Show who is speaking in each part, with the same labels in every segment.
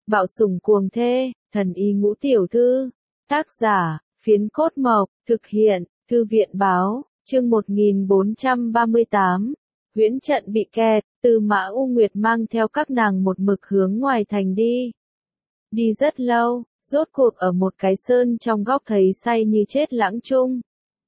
Speaker 1: Bạo sủng cuồng thê, thần y ngũ tiểu thư. Tác giả, Phiến Cốt Mộc, thực hiện, Thư viện báo, chương 1438. Huyễn trận bị kẹt, Tư Mã U Nguyệt mang theo các nàng một mực hướng ngoài thành đi. Đi rất lâu, rốt cuộc ở một cái sơn trong góc thấy say như chết Lãng Trung.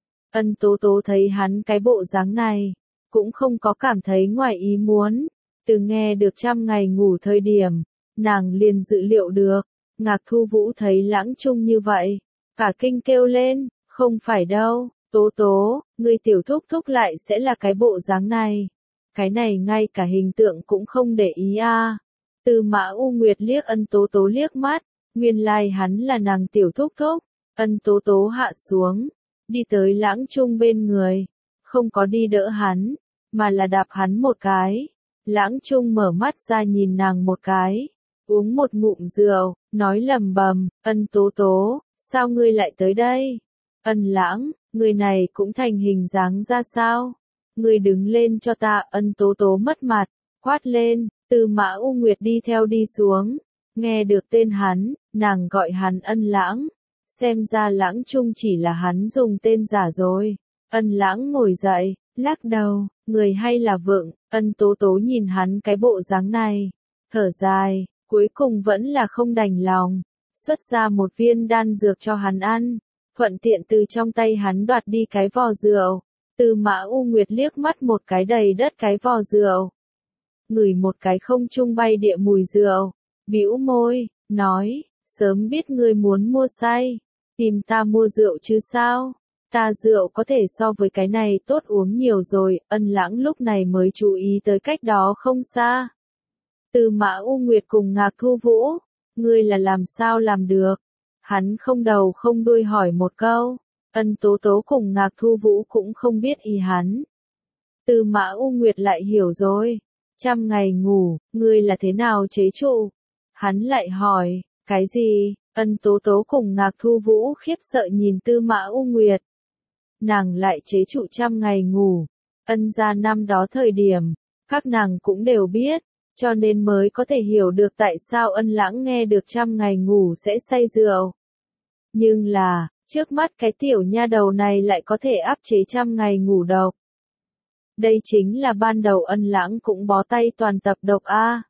Speaker 1: Ân Tố Tố thấy hắn cái bộ dáng này, cũng không có cảm thấy ngoài ý muốn. Từ nghe được 100 ngày ngủ thời điểm, nàng liền dự liệu được. Ngạc Thu Vũ thấy Lãng Trung như vậy, cả kinh kêu lên, không phải đâu, Tố Tố, ngươi tiểu thúc thúc lại sẽ là cái bộ dáng này. Cái này ngay cả hình tượng cũng không để ý a. Tư Mã U Nguyệt liếc Ân Tố Tố liếc mắt, nguyên lai hắn là nàng tiểu thúc thúc. Ân Tố Tố hạ xuống, đi tới Lãng Trung bên người, không có đi đỡ hắn, mà là đạp hắn một cái. Lãng Trung mở mắt ra nhìn nàng một cái, uống một ngụm rượu, nói lầm bầm, Ân Tố Tố, sao ngươi lại tới đây? Ân Lãng, người này cũng thành hình dáng ra sao? Ngươi đứng lên cho ta. Ân Tố Tố mất mặt, quát lên. Tư Mã U Nguyệt đi theo đi xuống, nghe được tên hắn, nàng gọi hắn Ân Lãng. Xem ra Lãng Trung chỉ là hắn dùng tên giả rồi. Ân Lãng ngồi dậy, lắc đầu, người hay là vượng. Ân Tố Tố nhìn hắn cái bộ dáng này, thở dài, cuối cùng vẫn là không đành lòng, xuất ra một viên đan dược cho hắn ăn, thuận tiện từ trong tay hắn đoạt đi cái vò rượu. Tư Mã U Nguyệt liếc mắt một cái đầy đất cái vò rượu, ngửi một cái không trung bay địa mùi rượu, bĩu môi, nói, sớm biết ngươi muốn mua say, tìm ta mua rượu chứ sao? Ta rượu có thể so với cái này tốt uống nhiều rồi. Ân Lãng lúc này mới chú ý tới cách đó không xa. Tư Mã U Nguyệt cùng Ngạc Thu Vũ, ngươi là làm sao làm được? Hắn không đầu không đuôi hỏi một câu. Ân Tố Tố cùng Ngạc Thu Vũ cũng không biết ý hắn. Tư Mã U Nguyệt lại hiểu rồi. 100 ngày ngủ, ngươi là thế nào chế trụ? Hắn lại hỏi, cái gì? Ân Tố Tố cùng Ngạc Thu Vũ khiếp sợ nhìn Tư Mã U Nguyệt. Nàng lại chế trụ 100 ngày ngủ. Ân gia năm đó thời điểm, các nàng cũng đều biết, cho nên mới có thể hiểu được tại sao Ân Lãng nghe được 100 ngày ngủ sẽ say rượu. Nhưng là, trước mắt cái tiểu nha đầu này lại có thể áp chế 100 ngày ngủ độc. Đây chính là ban đầu Ân Lãng cũng bó tay toàn tập độc a.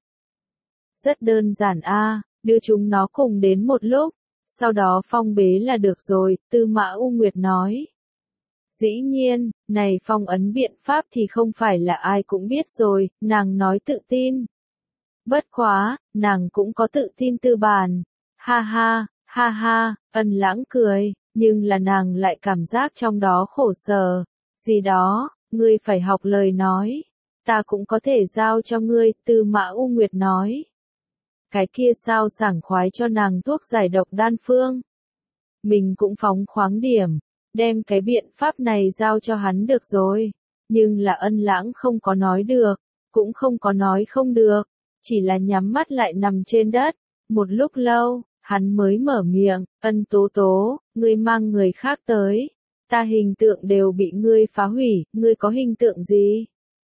Speaker 1: Rất đơn giản a, đưa chúng nó cùng đến một lúc, sau đó phong bế là được rồi. Tư Mã U Nguyệt nói. Dĩ nhiên, này phong ấn biện pháp thì không phải là ai cũng biết rồi, nàng nói tự tin. Bất quá, nàng cũng có tự tin tư bản. Ha ha, Ân Lãng cười, nhưng là nàng lại cảm giác trong đó khổ sở. Gì đó, ngươi phải học lời nói. Ta cũng có thể giao cho ngươi. Tư Mã U Nguyệt nói. Cái kia sao sảng khoái cho nàng thuốc giải độc đan phương. Mình cũng phóng khoáng điểm. Đem cái biện pháp này giao cho hắn được rồi. Nhưng là Ân Lãng không có nói được, cũng không có nói không được, chỉ là nhắm mắt lại nằm trên đất. Một lúc lâu, hắn mới mở miệng, Ân Tố Tố, ngươi mang người khác tới. Ta hình tượng đều bị ngươi phá hủy, ngươi có hình tượng gì?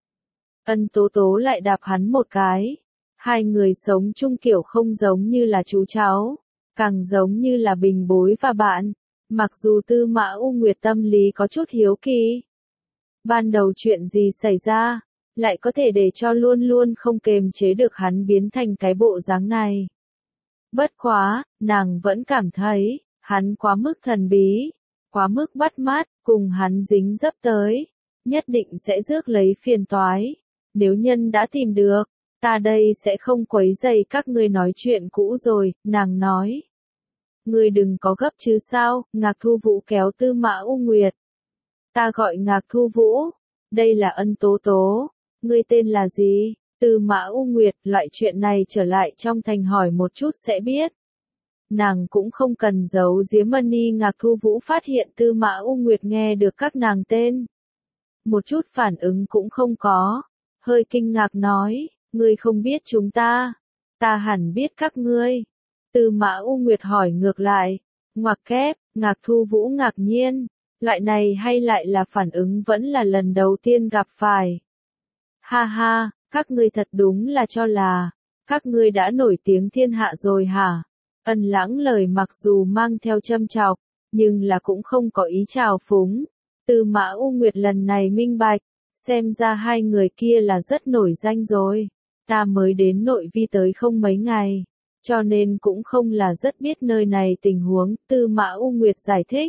Speaker 1: Ân Tố Tố lại đạp hắn một cái. Hai người sống chung kiểu không giống như là chú cháu, càng giống như là bình bối và bạn. Mặc dù Tư Mã U Nguyệt tâm lý có chút hiếu kỳ. Ban đầu chuyện gì xảy ra, lại có thể để cho luôn luôn không kềm chế được hắn biến thành cái bộ dáng này. Bất quá, nàng vẫn cảm thấy, hắn quá mức thần bí, quá mức bắt mắt, cùng hắn dính dấp tới, nhất định sẽ rước lấy phiền toái. Nếu nhân đã tìm được, ta đây sẽ không quấy rầy các ngươi nói chuyện cũ rồi, nàng nói. Ngươi đừng có gấp chứ sao? Ngạc Thu Vũ kéo Tư Mã U Nguyệt. Ta gọi Ngạc Thu Vũ, đây là Ân Tố Tố, ngươi tên là gì? Tư Mã U Nguyệt, loại chuyện này trở lại trong thành hỏi một chút sẽ biết. Nàng cũng không cần giấu giếm Ân Y. Ngạc Thu Vũ phát hiện Tư Mã U Nguyệt nghe được các nàng tên. Một chút phản ứng cũng không có, hơi kinh ngạc nói, ngươi không biết chúng ta hẳn biết các ngươi. Tư Mã U Nguyệt hỏi ngược lại, ngoặc kép. Ngạc Thu Vũ ngạc nhiên, loại này hay lại là phản ứng vẫn là lần đầu tiên gặp phải. Ha ha, các ngươi thật đúng là cho là, Các ngươi đã nổi tiếng thiên hạ rồi hả? Ân Lãng lời mặc dù mang theo châm chọc, nhưng là cũng không có ý trào phúng. Tư Mã U Nguyệt lần này minh bạch, xem ra hai người kia là rất nổi danh rồi. Ta mới đến nội vi tới không mấy ngày, cho nên cũng không là rất biết nơi này tình huống, Tư Mã U Nguyệt giải thích.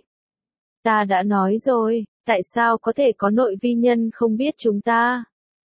Speaker 1: Ta đã nói rồi, tại sao có thể có nội vi nhân không biết chúng ta?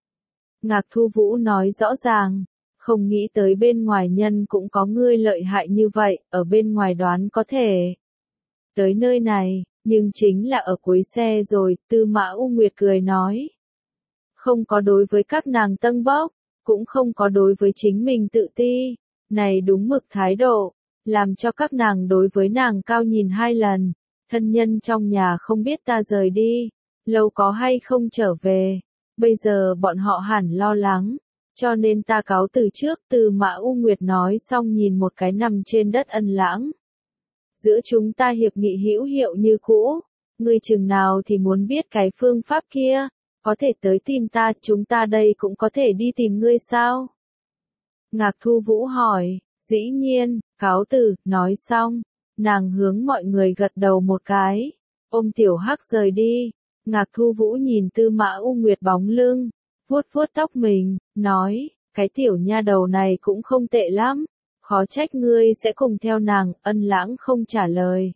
Speaker 1: Ngạc Thu Vũ nói rõ ràng, không nghĩ tới bên ngoài nhân cũng có ngươi lợi hại như vậy, ở bên ngoài đoán có thể. Tới nơi này, nhưng chính là ở cuối xe rồi, Tư Mã U Nguyệt cười nói. Không có đối với các nàng tâng bốc, cũng không có đối với chính mình tự ti, này đúng mực thái độ, làm cho các nàng đối với nàng cao nhìn hai lần. Thân nhân trong nhà không biết ta rời đi, lâu có hay không trở về, bây giờ bọn họ hẳn lo lắng, cho nên ta cáo từ trước. Tư Mã U Nguyệt nói xong nhìn một cái nằm trên đất Ân Lãng. Giữa chúng ta hiệp nghị hữu hiệu như cũ, ngươi chừng nào thì muốn biết cái phương pháp kia, có thể tới tìm ta, chúng ta đây cũng có thể đi tìm ngươi sao? Ngạc Thu Vũ hỏi, dĩ nhiên, cáo từ, nói xong, nàng hướng mọi người gật đầu một cái, ôm Tiểu Hắc rời đi. Ngạc Thu Vũ nhìn Tư Mã U Nguyệt bóng lưng, vuốt vuốt tóc mình, nói, cái tiểu nha đầu này cũng không tệ lắm, khó trách ngươi sẽ cùng theo nàng. Ân Lãng không trả lời.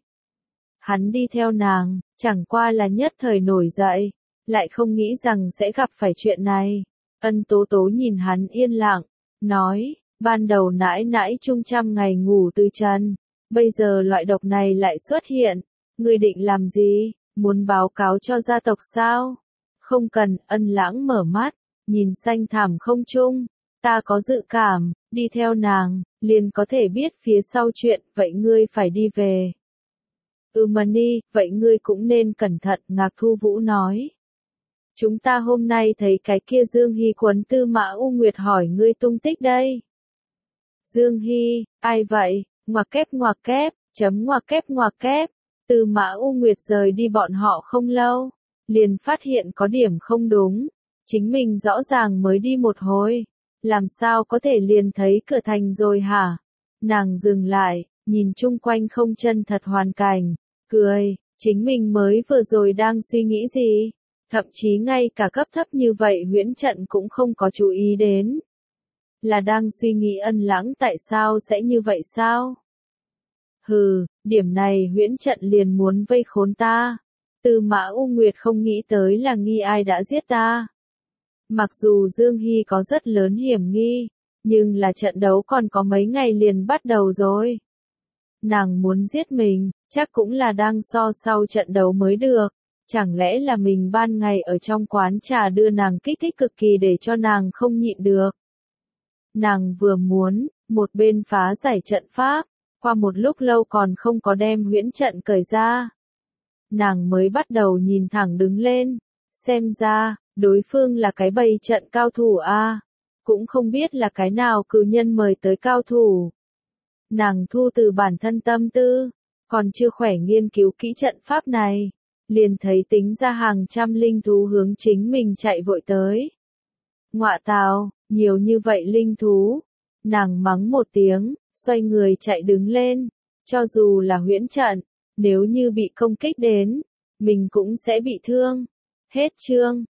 Speaker 1: Hắn đi theo nàng, chẳng qua là nhất thời nổi dậy, lại không nghĩ rằng sẽ gặp phải chuyện này. Ân Tố Tố nhìn hắn yên lặng, nói, ban đầu nãi nãi chung trăm ngày ngủ từ trần, bây giờ loại độc này lại xuất hiện, ngươi định làm gì, muốn báo cáo cho gia tộc sao? Không cần. Ân Lãng mở mắt, nhìn xanh thẳm không trung, ta có dự cảm, đi theo nàng, liền có thể biết phía sau chuyện, vậy ngươi phải đi về. Mani, vậy ngươi cũng nên cẩn thận, Ngạc Thu Vũ nói. Chúng ta hôm nay thấy cái kia Dương Hy quấn Tư Mã U Nguyệt hỏi ngươi tung tích đây. Dương Hy, ai vậy? Ngoặc kép, chấm ngoặc kép. Tư Mã U Nguyệt rời đi bọn họ không lâu, liền phát hiện có điểm không đúng. Chính mình rõ ràng mới đi một hồi, làm sao có thể liền thấy cửa thành rồi hả? Nàng dừng lại, nhìn chung quanh không chân thật hoàn cảnh, cười, chính mình mới vừa rồi đang suy nghĩ gì? Thậm chí ngay cả cấp thấp như vậy huyễn trận cũng không có chú ý đến. Là đang suy nghĩ Ân Lãng tại sao sẽ như vậy sao? Hừ, điểm này huyễn trận liền muốn vây khốn ta. Tư Mã U Nguyệt không nghĩ tới là nghi ai đã giết ta. Mặc dù Dương Hy có rất lớn hiểm nghi, nhưng là trận đấu còn có mấy ngày liền bắt đầu rồi. Nàng muốn giết mình, chắc cũng là đang so sau trận đấu mới được. Chẳng lẽ là mình ban ngày ở trong quán trà đưa nàng kích thích cực kỳ để cho nàng không nhịn được. Nàng vừa muốn, một bên phá giải trận pháp, qua một lúc lâu còn không có đem huyễn trận cởi ra. Nàng mới bắt đầu nhìn thẳng đứng lên, xem ra, đối phương là cái bày trận cao thủ a, cũng không biết là cái nào cử nhân mời tới cao thủ. Nàng thu từ bản thân tâm tư, còn chưa khỏe nghiên cứu kỹ trận pháp này, liền thấy tính ra hàng trăm linh thú hướng chính mình chạy vội tới. Ngọa tào, nhiều như vậy linh thú. Nàng mắng một tiếng, xoay người chạy đứng lên, cho dù là huyễn trận, nếu như bị công kích đến, mình cũng sẽ bị thương. Hết chương.